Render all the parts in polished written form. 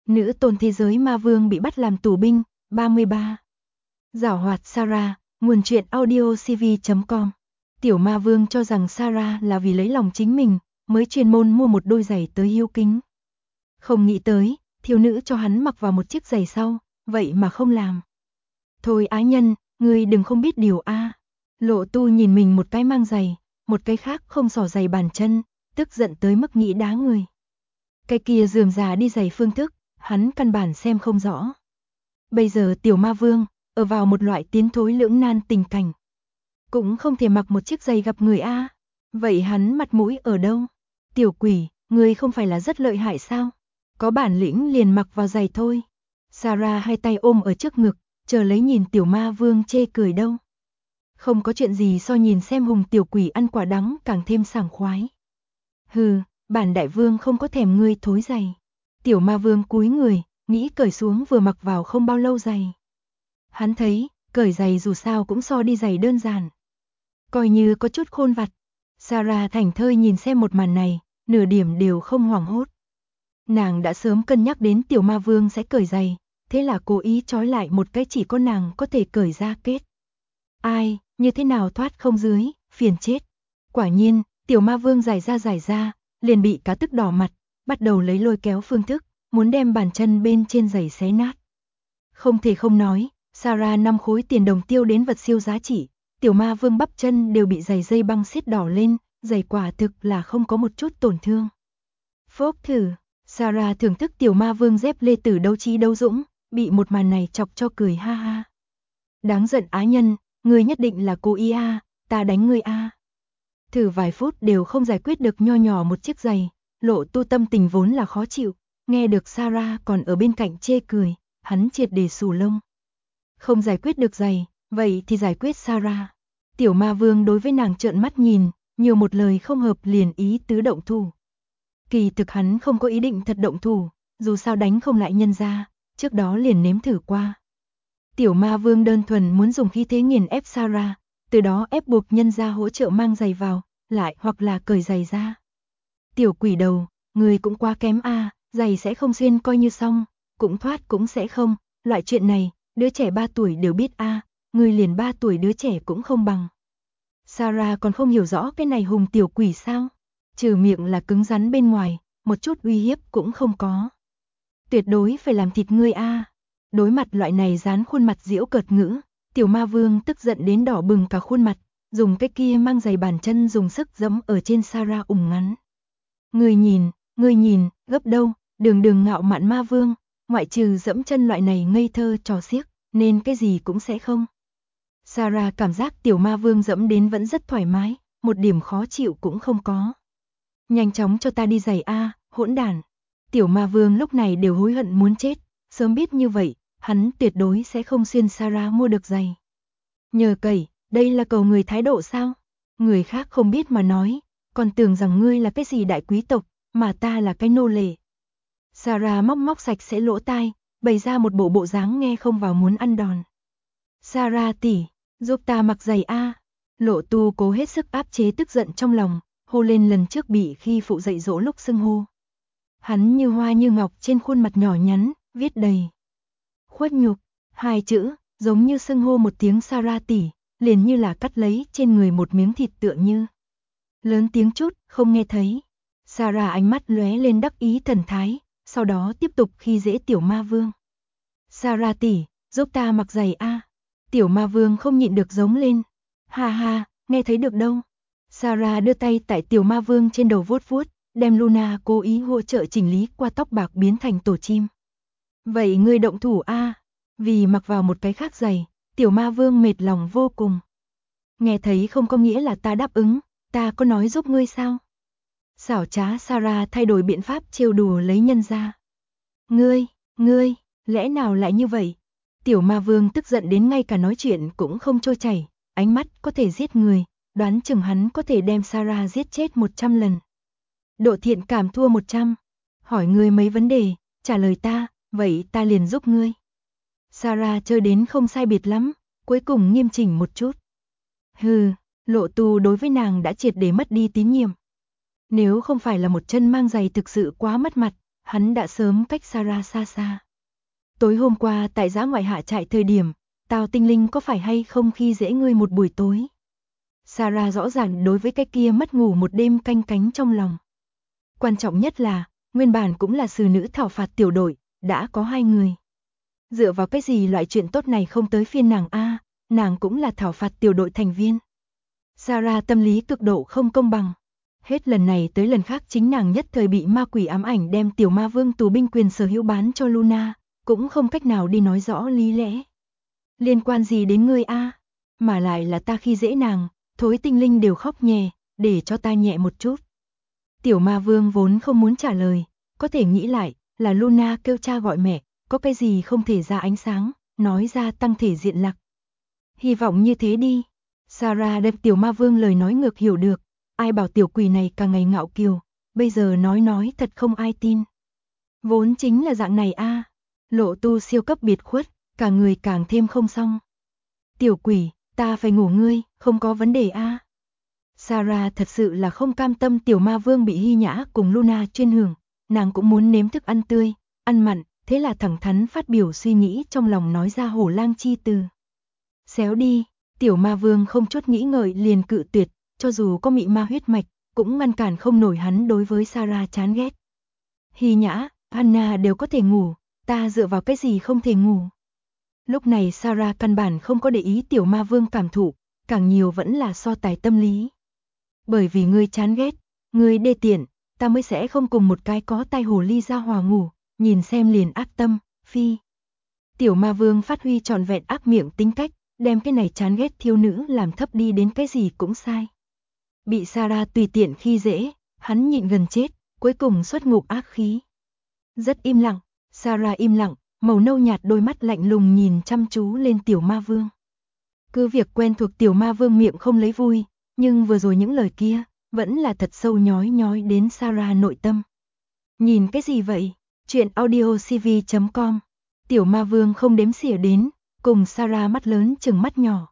Nữ tôn thế giới ma vương bị bắt làm tù binh, 33. Giảo hoạt Sarah, nguồn truyện audio cv.com. Tiểu ma vương cho rằng Sarah là vì lấy lòng chính mình, mới chuyên môn mua một đôi giày tới hiếu kính. Không nghĩ tới, thiếu nữ cho hắn mặc vào một chiếc giày sau, vậy mà không làm. Thôi ái nhân, ngươi đừng không biết điều a. Lộ Tu nhìn mình một cái mang giày, một cái khác không xỏ giày bàn chân, tức giận tới mức nghĩ đá người. Cái kia rườm rà đi giày phương thức, hắn căn bản xem không rõ. Bây giờ tiểu ma vương, ở vào một loại tiến thối lưỡng nan tình cảnh. Cũng không thể mặc một chiếc giày gặp người a. Vậy hắn mặt mũi ở đâu? Tiểu quỷ, ngươi không phải là rất lợi hại sao? Có bản lĩnh liền mặc vào giày thôi. Sarah hai tay ôm ở trước ngực, chờ lấy nhìn tiểu ma vương chê cười đâu. Không có chuyện gì so nhìn xem hùng tiểu quỷ ăn quả đắng càng thêm sảng khoái. Hừ, bản đại vương không có thèm ngươi thối giày. Tiểu ma vương cúi người, nghĩ cởi xuống vừa mặc vào không bao lâu giày. Hắn thấy, cởi giày dù sao cũng so đi giày đơn giản. Coi như có chút khôn vặt. Sarah thảnh thơi nhìn xem một màn này, nửa điểm đều không hoảng hốt. Nàng đã sớm cân nhắc đến tiểu ma vương sẽ cởi giày, thế là cố ý trói lại một cái chỉ có nàng có thể cởi ra kết. Ai, như thế nào thoát không dưới, phiền chết. Quả nhiên, tiểu ma vương giải ra, liền bị cá tức đỏ mặt, bắt đầu lấy lôi kéo phương thức, muốn đem bàn chân bên trên giày xé nát. Không thể không nói, Sarah 5 khối tiền đồng tiêu đến vật siêu giá trị, tiểu ma vương bắp chân đều bị giày dây băng xiết đỏ lên, giày quả thực là không có một chút tổn thương. Phốc thử, Sarah thưởng thức tiểu ma vương dép lê tử đấu trí đấu dũng, bị một màn này chọc cho cười ha ha. Đáng giận á nhân, ngươi nhất định là cố ý a, ta đánh ngươi a. Thử vài phút đều không giải quyết được nho nhỏ một chiếc giày, Lộ Tu tâm tình vốn là khó chịu, nghe được Sarah còn ở bên cạnh chê cười, hắn triệt để xù lông. Không giải quyết được giày, vậy thì giải quyết Sarah. Tiểu ma vương đối với nàng trợn mắt nhìn, nhiều một lời không hợp liền ý tứ động thủ. Kỳ thực hắn không có ý định thật động thủ, dù sao đánh không lại nhân ra, trước đó liền nếm thử qua. Tiểu ma vương đơn thuần muốn dùng khí thế nghiền ép Sarah, từ đó ép buộc nhân ra hỗ trợ mang giày vào, lại hoặc là cởi giày ra. Tiểu quỷ đầu, người cũng quá kém a, giày sẽ không xuyên coi như xong, cũng thoát cũng sẽ không, loại chuyện này, đứa trẻ 3 tuổi đều biết a, người liền 3 tuổi đứa trẻ cũng không bằng. Sarah còn không hiểu rõ cái này hùng tiểu quỷ sao, trừ miệng là cứng rắn bên ngoài, một chút uy hiếp cũng không có. Tuyệt đối phải làm thịt ngươi a. Đối mặt loại này dán khuôn mặt giễu cợt ngữ, tiểu ma vương tức giận đến đỏ bừng cả khuôn mặt, dùng cái kia mang giày bàn chân dùng sức giẫm ở trên Sarah ủng ngắn. Ngươi nhìn, gấp đâu, đường ngạo mạn ma vương, ngoại trừ giẫm chân loại này ngây thơ trò xiếc, nên cái gì cũng sẽ không. Sarah cảm giác tiểu ma vương giẫm đến vẫn rất thoải mái, một điểm khó chịu cũng không có. Nhanh chóng cho ta đi giày a, hỗn đản. Tiểu ma vương lúc này đều hối hận muốn chết, sớm biết như vậy, hắn tuyệt đối sẽ không xuyên Sarah mua được giày. Nhờ cậy, đây là cầu người thái độ sao? Người khác không biết mà nói, còn tưởng rằng ngươi là cái gì đại quý tộc, mà ta là cái nô lệ. Sarah móc sạch sẽ lỗ tai, bày ra một bộ dáng nghe không vào muốn ăn đòn. Sarah tỷ, giúp ta mặc giày a. Lộ Tu cố hết sức áp chế tức giận trong lòng, hô lên lần trước bị khi phụ dạy dỗ lúc xưng hô. Hắn như hoa như ngọc trên khuôn mặt nhỏ nhắn, viết đầy khuất nhục, 2 chữ, giống như xưng hô một tiếng Sarah tỷ, liền như là cắt lấy trên người một miếng thịt tựa như. Lớn tiếng chút, không nghe thấy. Sarah ánh mắt lóe lên đắc ý thần thái, sau đó tiếp tục khi dễ tiểu ma vương. Sarah tỷ, giúp ta mặc giày a. Tiểu ma vương không nhịn được giống lên. Ha ha, nghe thấy được đâu. Sarah đưa tay tại tiểu ma vương trên đầu vuốt vuốt, đem Luna cố ý hỗ trợ chỉnh lý qua tóc bạc biến thành tổ chim. Vậy ngươi động thủ a? Vì mặc vào một cái khác giày, tiểu ma vương mệt lòng vô cùng. Nghe thấy không có nghĩa là ta đáp ứng, ta có nói giúp ngươi sao? Xảo trá Sarah thay đổi biện pháp trêu đùa lấy nhân ra. Ngươi, lẽ nào lại như vậy? Tiểu ma vương tức giận đến ngay cả nói chuyện cũng không trôi chảy, ánh mắt có thể giết người, đoán chừng hắn có thể đem Sarah giết chết 100 lần. Độ thiện cảm thua 100. Hỏi ngươi mấy vấn đề, trả lời ta, vậy ta liền giúp ngươi. Sarah chơi đến không sai biệt lắm, cuối cùng nghiêm chỉnh một chút. Hừ, Lộ Tu đối với nàng đã triệt để mất đi tín nhiệm. Nếu không phải là một chân mang giày thực sự quá mất mặt, hắn đã sớm cách Sarah xa xa. Tối hôm qua tại dã ngoại hạ trại thời điểm, Tào Tinh Linh có phải hay không khi dễ ngươi một buổi tối? Sarah rõ ràng đối với cái kia mất ngủ một đêm canh cánh trong lòng. Quan trọng nhất là, nguyên bản cũng là xử nữ thảo phạt tiểu đội, đã có 2 người. Dựa vào cái gì loại chuyện tốt này không tới phiên nàng a, nàng cũng là thảo phạt tiểu đội thành viên. Sarah tâm lý cực độ không công bằng. Hết lần này tới lần khác chính nàng nhất thời bị ma quỷ ám ảnh đem tiểu ma vương tù binh quyền sở hữu bán cho Luna, cũng không cách nào đi nói rõ lý lẽ. Liên quan gì đến ngươi a? Mà lại là ta khi dễ nàng, thối tinh linh đều khóc nhè, để cho ta nhẹ một chút. Tiểu ma vương vốn không muốn trả lời, có thể nghĩ lại, là Luna kêu cha gọi mẹ, có cái gì không thể ra ánh sáng, nói ra tăng thể diện lạc. Hy vọng như thế đi. Sarah đem tiểu ma vương lời nói ngược hiểu được, ai bảo tiểu quỷ này càng ngày ngạo kiều, bây giờ nói thật không ai tin. Vốn chính là dạng này a, lộ tu siêu cấp biệt khuất, cả người càng thêm không xong. Tiểu quỷ, ta phải ngủ ngươi, không có vấn đề a. Sarah thật sự là không cam tâm tiểu ma vương bị Hy Nhã cùng Luna chuyên hưởng, nàng cũng muốn nếm thức ăn tươi, ăn mặn, thế là thẳng thắn phát biểu suy nghĩ trong lòng nói ra hổ lang chi từ. Xéo đi, tiểu ma vương không chút nghĩ ngợi liền cự tuyệt, cho dù có mị ma huyết mạch, cũng ngăn cản không nổi hắn đối với Sarah chán ghét. Hy Nhã, Anna đều có thể ngủ, ta dựa vào cái gì không thể ngủ. Lúc này Sarah căn bản không có để ý tiểu ma vương cảm thụ, càng nhiều vẫn là so tài tâm lý. Bởi vì ngươi chán ghét, ngươi đê tiện, ta mới sẽ không cùng một cái có tai hồ ly ra hòa ngủ, nhìn xem liền ác tâm, phi. Tiểu ma vương phát huy trọn vẹn ác miệng tính cách, đem cái này chán ghét thiếu nữ làm thấp đi đến cái gì cũng sai. Bị Sarah tùy tiện khi dễ, hắn nhịn gần chết, cuối cùng xuất ngục ác khí. Rất im lặng, Sarah im lặng, màu nâu nhạt đôi mắt lạnh lùng nhìn chăm chú lên tiểu ma vương. Cứ việc quen thuộc tiểu ma vương miệng không lấy vui, nhưng vừa rồi những lời kia, vẫn là thật sâu nhói đến Sarah nội tâm. Nhìn cái gì vậy? Chuyện audiocv.com. Tiểu ma vương không đếm xỉa đến, cùng Sarah mắt lớn chừng mắt nhỏ.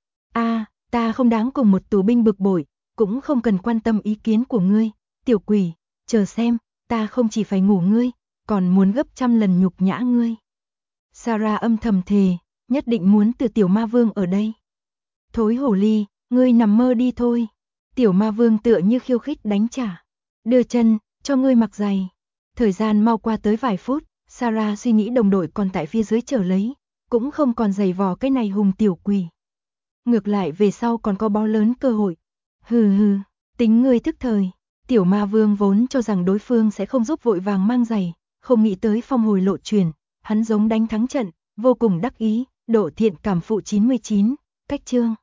Ta không đáng cùng một tù binh bực bội, cũng không cần quan tâm ý kiến của ngươi, tiểu quỷ, chờ xem, ta không chỉ phải ngủ ngươi, còn muốn gấp trăm lần nhục nhã ngươi. Sarah âm thầm thề, nhất định muốn từ tiểu ma vương ở đây. Thối hổ ly, ngươi nằm mơ đi thôi. Tiểu ma vương tựa như khiêu khích đánh trả. Đưa chân, cho ngươi mặc giày. Thời gian mau qua tới vài phút, Sarah suy nghĩ đồng đội còn tại phía dưới chờ lấy, cũng không còn giày vò cái này hùng tiểu quỷ. Ngược lại về sau còn có bao lớn cơ hội. Hừ, tính ngươi thức thời. Tiểu ma vương vốn cho rằng đối phương sẽ không giúp vội vàng mang giày, không nghĩ tới phong hồi lộ truyền, hắn giống đánh thắng trận, vô cùng đắc ý, độ thiện cảm phụ 99, cách chương.